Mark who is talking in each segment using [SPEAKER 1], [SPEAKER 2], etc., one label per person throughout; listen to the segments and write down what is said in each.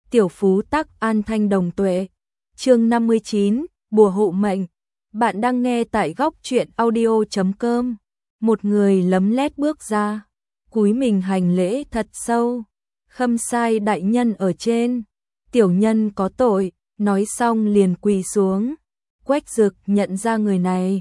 [SPEAKER 1] tiểu phú tắc an thanh đồng tuệ. Chương 59, bùa hộ mệnh. Bạn đang nghe tại góc truyện audio.com. Một người lấm lét bước ra, cúi mình hành lễ thật sâu. Khâm sai đại nhân ở trên, tiểu nhân có tội, nói xong liền quỳ xuống. Quách Dực nhận ra người này.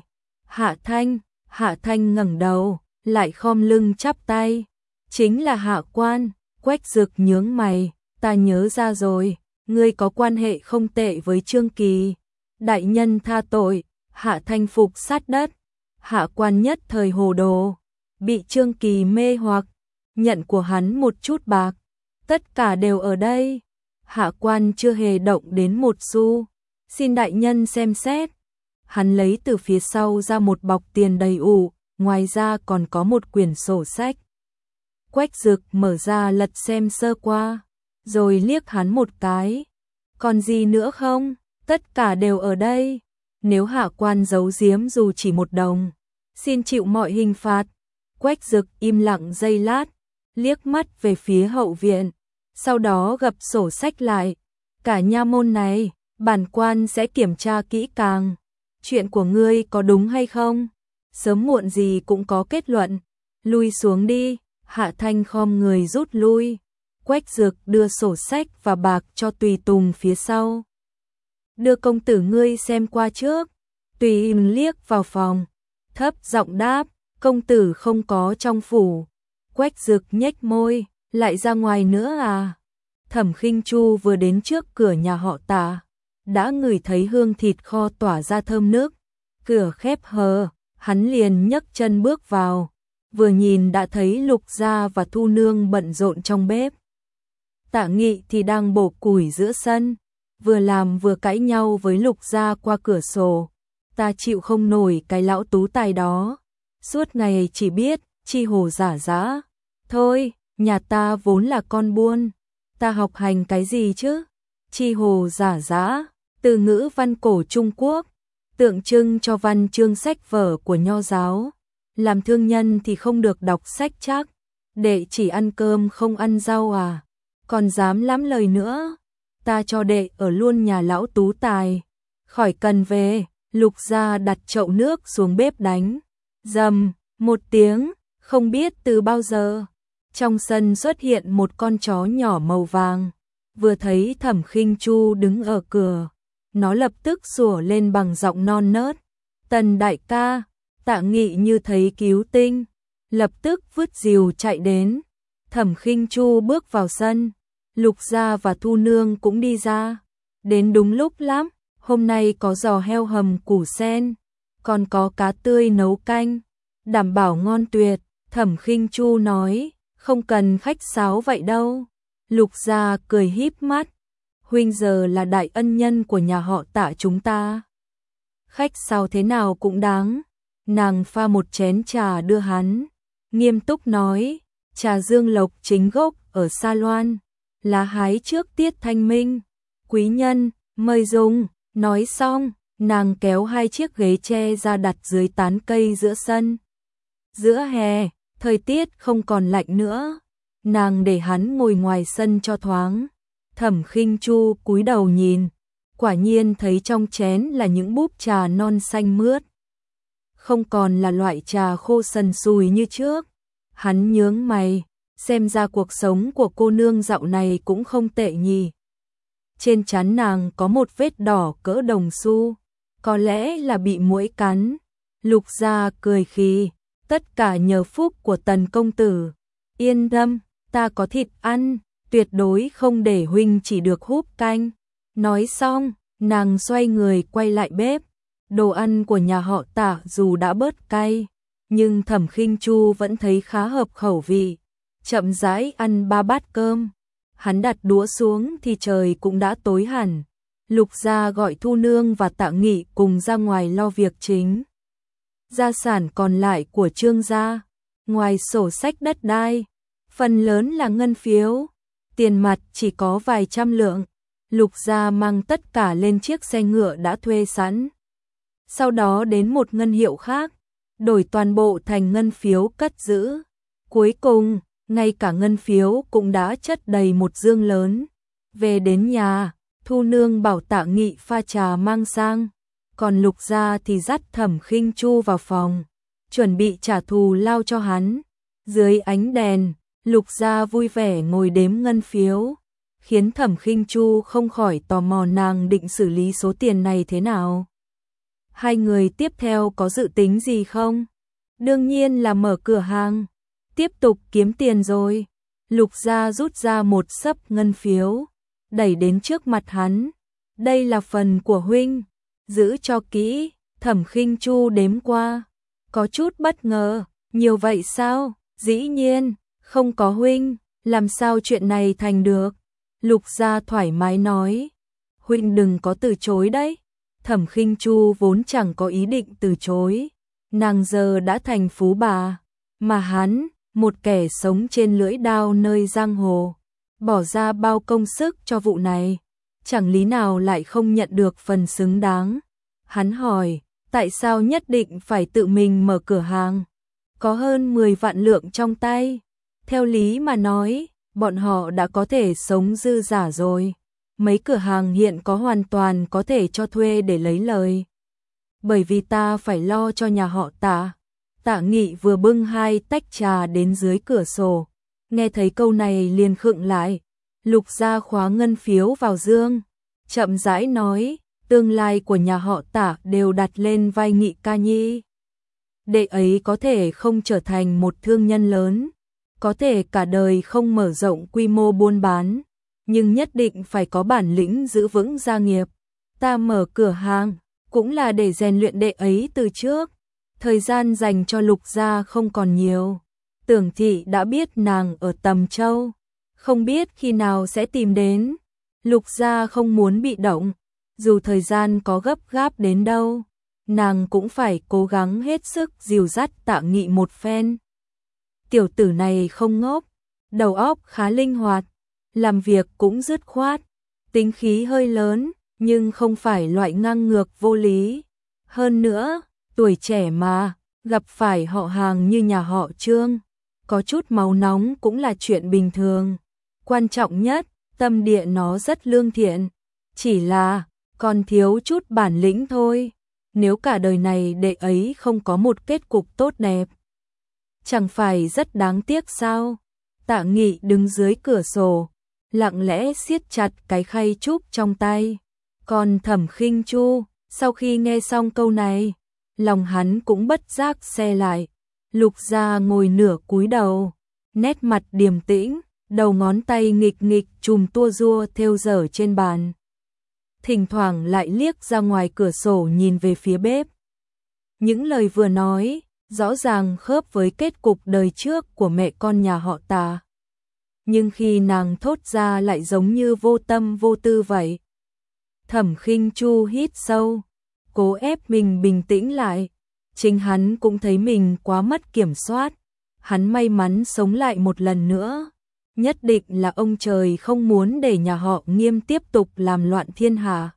[SPEAKER 1] Hạ Thanh ngẩng đầu, lại khom lưng chắp tay. Chính là Hạ quan. Quách Dực nhướng mày, ta nhớ ra rồi, ngươi có quan hệ không tệ với Trương Kỳ. Đại nhân tha tội. Hạ Thanh phục sát đất. Hạ quan nhất thời hồ đồ, bị Trương Kỳ mê hoặc, nhận của hắn một chút bạc, tất cả đều ở đây. Hạ quan chưa hề động đến một xu, xin đại nhân xem xét. Hắn lấy từ phía sau ra một bọc tiền đầy ụ, ngoài ra còn có một quyển sổ sách. Quách Dực mở ra lật xem sơ qua, rồi liếc hắn một cái. Còn gì nữa không? Tất cả đều ở đây. Nếu hạ quan giấu giếm dù chỉ một đồng, xin chịu mọi hình phạt. Quách Dực im lặng giây lát, liếc mắt về phía hậu viện, sau đó gập sổ sách lại. Cả nha môn này, bản quan sẽ kiểm tra kỹ càng. Chuyện của ngươi có đúng hay không? Sớm muộn gì cũng có kết luận. Lui xuống đi. Hạ Thanh khom người rút lui. Quách Dực đưa sổ sách và bạc cho tùy tùng phía sau. Đưa công tử ngươi xem qua trước. Tùy liếc vào phòng, thấp giọng đáp, công tử không có trong phủ. Quách Dực nhếch môi, lại ra ngoài nữa à? Thẩm Khinh Chu vừa đến trước cửa nhà họ Tạ, đã ngửi thấy hương thịt kho tỏa ra thơm nức. Cửa khép hờ, hắn liền nhấc chân bước vào, vừa nhìn đã thấy Lục Gia và Thu Nương bận rộn trong bếp. Tạ Nghị thì đang bổ củi giữa sân, vừa làm vừa cãi nhau với Lục Gia qua cửa sổ. Ta chịu không nổi cái lão tú tài đó, suốt ngày chỉ biết chi hồ giả dã. Thôi, nhà ta vốn là con buôn, ta học hành cái gì chứ? Chi hồ giả dã, từ ngữ văn cổ Trung Quốc, tượng trưng cho văn chương sách vở của nho giáo. Làm thương nhân thì không được đọc sách chắc, đệ chỉ ăn cơm không ăn rau à? Còn dám lắm lời nữa, ta cho đệ ở luôn nhà lão tú tài, khỏi cần về. Lục Gia đặt chậu nước xuống bếp đánh. Rầm, một tiếng, không biết từ bao giờ, trong sân xuất hiện một con chó nhỏ màu vàng. Vừa thấy Thẩm Khinh Chu đứng ở cửa, nó lập tức sủa lên bằng giọng non nớt. Tần đại ca. Tạ Nghị như thấy cứu tinh, lập tức vứt rìu chạy đến. Thẩm Khinh Chu bước vào sân, Lục Gia và Thu Nương cũng đi ra. Đến đúng lúc lắm. Hôm nay có giò heo hầm củ sen, còn có cá tươi nấu canh, đảm bảo ngon tuyệt. Thẩm Khinh Chu nói, không cần khách sáo vậy đâu. Lục Gia cười híp mắt, huynh giờ là đại ân nhân của nhà họ Tạ chúng ta, khách sáo thế nào cũng đáng. Nàng pha một chén trà đưa hắn, nghiêm túc nói, trà Dương Lộc chính gốc ở Sa Loan, lá hái trước tiết thanh minh, quý nhân mời dùng. Nói xong, nàng kéo hai chiếc ghế tre ra đặt dưới tán cây giữa sân. Giữa hè, thời tiết không còn lạnh nữa, nàng để hắn ngồi ngoài sân cho thoáng. Thẩm Khinh Chu cúi đầu nhìn, quả nhiên thấy trong chén là những búp trà non xanh mướt, không còn là loại trà khô sần sùi như trước. Hắn nhướng mày, xem ra cuộc sống của cô nương dạo này cũng không tệ nhỉ. Trên trán nàng có một vết đỏ cỡ đồng xu, có lẽ là bị muỗi cắn. Lục Gia cười khì, tất cả nhờ phúc của Tần công tử. Yên tâm, ta có thịt ăn, tuyệt đối không để huynh chỉ được húp canh. Nói xong, nàng xoay người quay lại bếp. Đồ ăn của nhà họ Tạ dù đã bớt cay, nhưng Thẩm Khinh Chu vẫn thấy khá hợp khẩu vị. Chậm rãi ăn 3 bát cơm. Hắn đặt đũa xuống thì trời cũng đã tối hẳn. Lục Gia gọi Thu Nương và Tạ Nghị cùng ra ngoài lo việc chính. Gia sản còn lại của Trương gia, ngoài sổ sách đất đai, phần lớn là ngân phiếu, tiền mặt chỉ có vài trăm lượng. Lục Gia mang tất cả lên chiếc xe ngựa đã thuê sẵn. Sau đó đến một ngân hiệu khác, đổi toàn bộ thành ngân phiếu cất giữ. Cuối cùng, ngay cả ngân phiếu cũng đã chất đầy một dương lớn. Về đến nhà, Thu Nương bảo Tạ Nghị pha trà mang sang, còn Lục Gia thì dắt Thẩm Khinh Chu vào phòng, chuẩn bị trả thù lao cho hắn. Dưới ánh đèn, Lục Gia vui vẻ ngồi đếm ngân phiếu, khiến Thẩm Khinh Chu không khỏi tò mò nàng định xử lý số tiền này thế nào. Hai người tiếp theo có dự tính gì không? Đương nhiên là mở cửa hàng, tiếp tục kiếm tiền rồi. Lục Gia rút ra một xấp ngân phiếu, đẩy đến trước mặt hắn. Đây là phần của huynh, giữ cho kỹ. Thẩm Khinh Chu đếm qua, có chút bất ngờ, nhiều vậy sao? Dĩ nhiên, không có huynh, làm sao chuyện này thành được? Lục Gia thoải mái nói, huynh đừng có từ chối đấy. Thẩm Khinh Chu vốn chẳng có ý định từ chối, nàng giờ đã thành phú bà, mà hắn, một kẻ sống trên lưỡi đao nơi giang hồ, bỏ ra bao công sức cho vụ này, chẳng lý nào lại không nhận được phần xứng đáng. Hắn hỏi, tại sao nhất định phải tự mình mở cửa hàng? Có hơn 10 vạn lượng trong tay, theo lý mà nói, bọn họ đã có thể sống dư giả rồi. Mấy cửa hàng hiện có hoàn toàn có thể cho thuê để lấy lời. Bởi vì ta phải lo cho nhà họ Tạ. Tạ Nghị vừa bưng 2 tách trà đến dưới cửa sổ, nghe thấy câu này liền khựng lại. Lục Gia khóa ngân phiếu vào dương, chậm rãi nói, tương lai của nhà họ Tạ đều đặt lên vai Nghị ca nhi. Đệ ấy có thể không trở thành một thương nhân lớn, có thể cả đời không mở rộng quy mô buôn bán, nhưng nhất định phải có bản lĩnh giữ vững gia nghiệp. Ta mở cửa hàng cũng là để rèn luyện đệ ấy từ trước. Thời gian dành cho Lục Gia không còn nhiều. Tưởng thị đã biết nàng ở Tầm Châu, không biết khi nào sẽ tìm đến. Lục Gia không muốn bị động, dù thời gian có gấp gáp đến đâu, nàng cũng phải cố gắng hết sức dìu dắt Tạ Nghị một phen. Tiểu tử này không ngốc, đầu óc khá linh hoạt, làm việc cũng dứt khoát, tính khí hơi lớn, nhưng không phải loại ngang ngược vô lý. Hơn nữa, tuổi trẻ mà, gặp phải họ hàng như nhà họ Trương, có chút máu nóng cũng là chuyện bình thường. Quan trọng nhất, tâm địa nó rất lương thiện, chỉ là còn thiếu chút bản lĩnh thôi. Nếu cả đời này đệ ấy không có một kết cục tốt đẹp, chẳng phải rất đáng tiếc sao? Tạ Nghị đứng dưới cửa sổ, lặng lẽ siết chặt cái khay trúc trong tay. Còn Thẩm Khinh Chu, sau khi nghe xong câu này, lòng hắn cũng bất giác se lại. Lục Gia ngồi nửa cúi đầu, nét mặt điềm tĩnh, đầu ngón tay nghịch nghịch chùm tua rua thêu dở trên bàn. Thỉnh thoảng lại liếc ra ngoài cửa sổ nhìn về phía bếp. Những lời vừa nói, rõ ràng khớp với kết cục đời trước của mẹ con nhà họ Tạ. Nhưng khi nàng thốt ra lại giống như vô tâm vô tư vậy. Thẩm Khinh Chu hít sâu, cố ép mình bình tĩnh lại. Chính hắn cũng thấy mình quá mất kiểm soát. Hắn may mắn sống lại một lần nữa. Nhất định là ông trời không muốn để nhà họ Nghiêm tiếp tục làm loạn thiên hạ,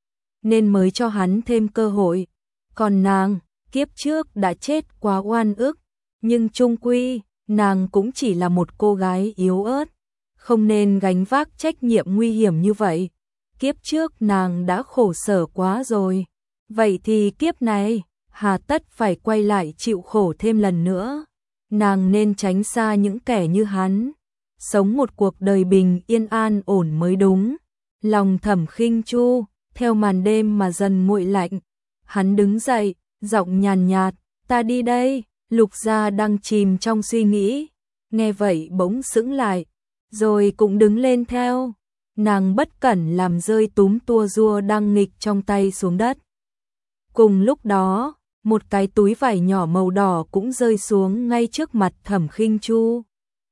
[SPEAKER 1] nên mới cho hắn thêm cơ hội. Còn nàng, kiếp trước đã chết quá oan ức, nhưng chung quy, nàng cũng chỉ là một cô gái yếu ớt, không nên gánh vác trách nhiệm nguy hiểm như vậy. Kiếp trước nàng đã khổ sở quá rồi, vậy thì kiếp này, hà tất phải quay lại chịu khổ thêm lần nữa. Nàng nên tránh xa những kẻ như hắn, sống một cuộc đời bình yên an ổn mới đúng. Lòng Thẩm Khinh Chu theo màn đêm mà dần nguội lạnh. Hắn đứng dậy, giọng nhàn nhạt, ta đi đây. Lục Gia đang chìm trong suy nghĩ, nghe vậy bỗng sững lại, rồi cũng đứng lên theo. Nàng bất cẩn làm rơi túm tua rua đang nghịch trong tay xuống đất. Cùng lúc đó, một cái túi vải nhỏ màu đỏ cũng rơi xuống ngay trước mặt Thẩm Khinh Chu.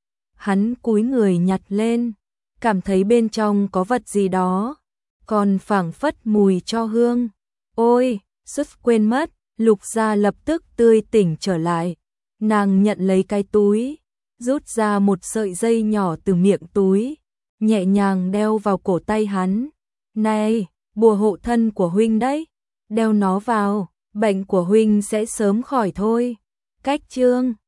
[SPEAKER 1] Hắn cúi người nhặt lên, cảm thấy bên trong có vật gì đó, còn phảng phất mùi tro hương. Ôi, suýt quên mất. Lục Gia lập tức tươi tỉnh trở lại. Nàng nhận lấy cái túi, rút ra một sợi dây nhỏ từ miệng túi, nhẹ nhàng đeo vào cổ tay hắn. Này, bùa hộ thân của huynh đấy, đeo nó vào, bệnh của huynh sẽ sớm khỏi thôi. Cách chương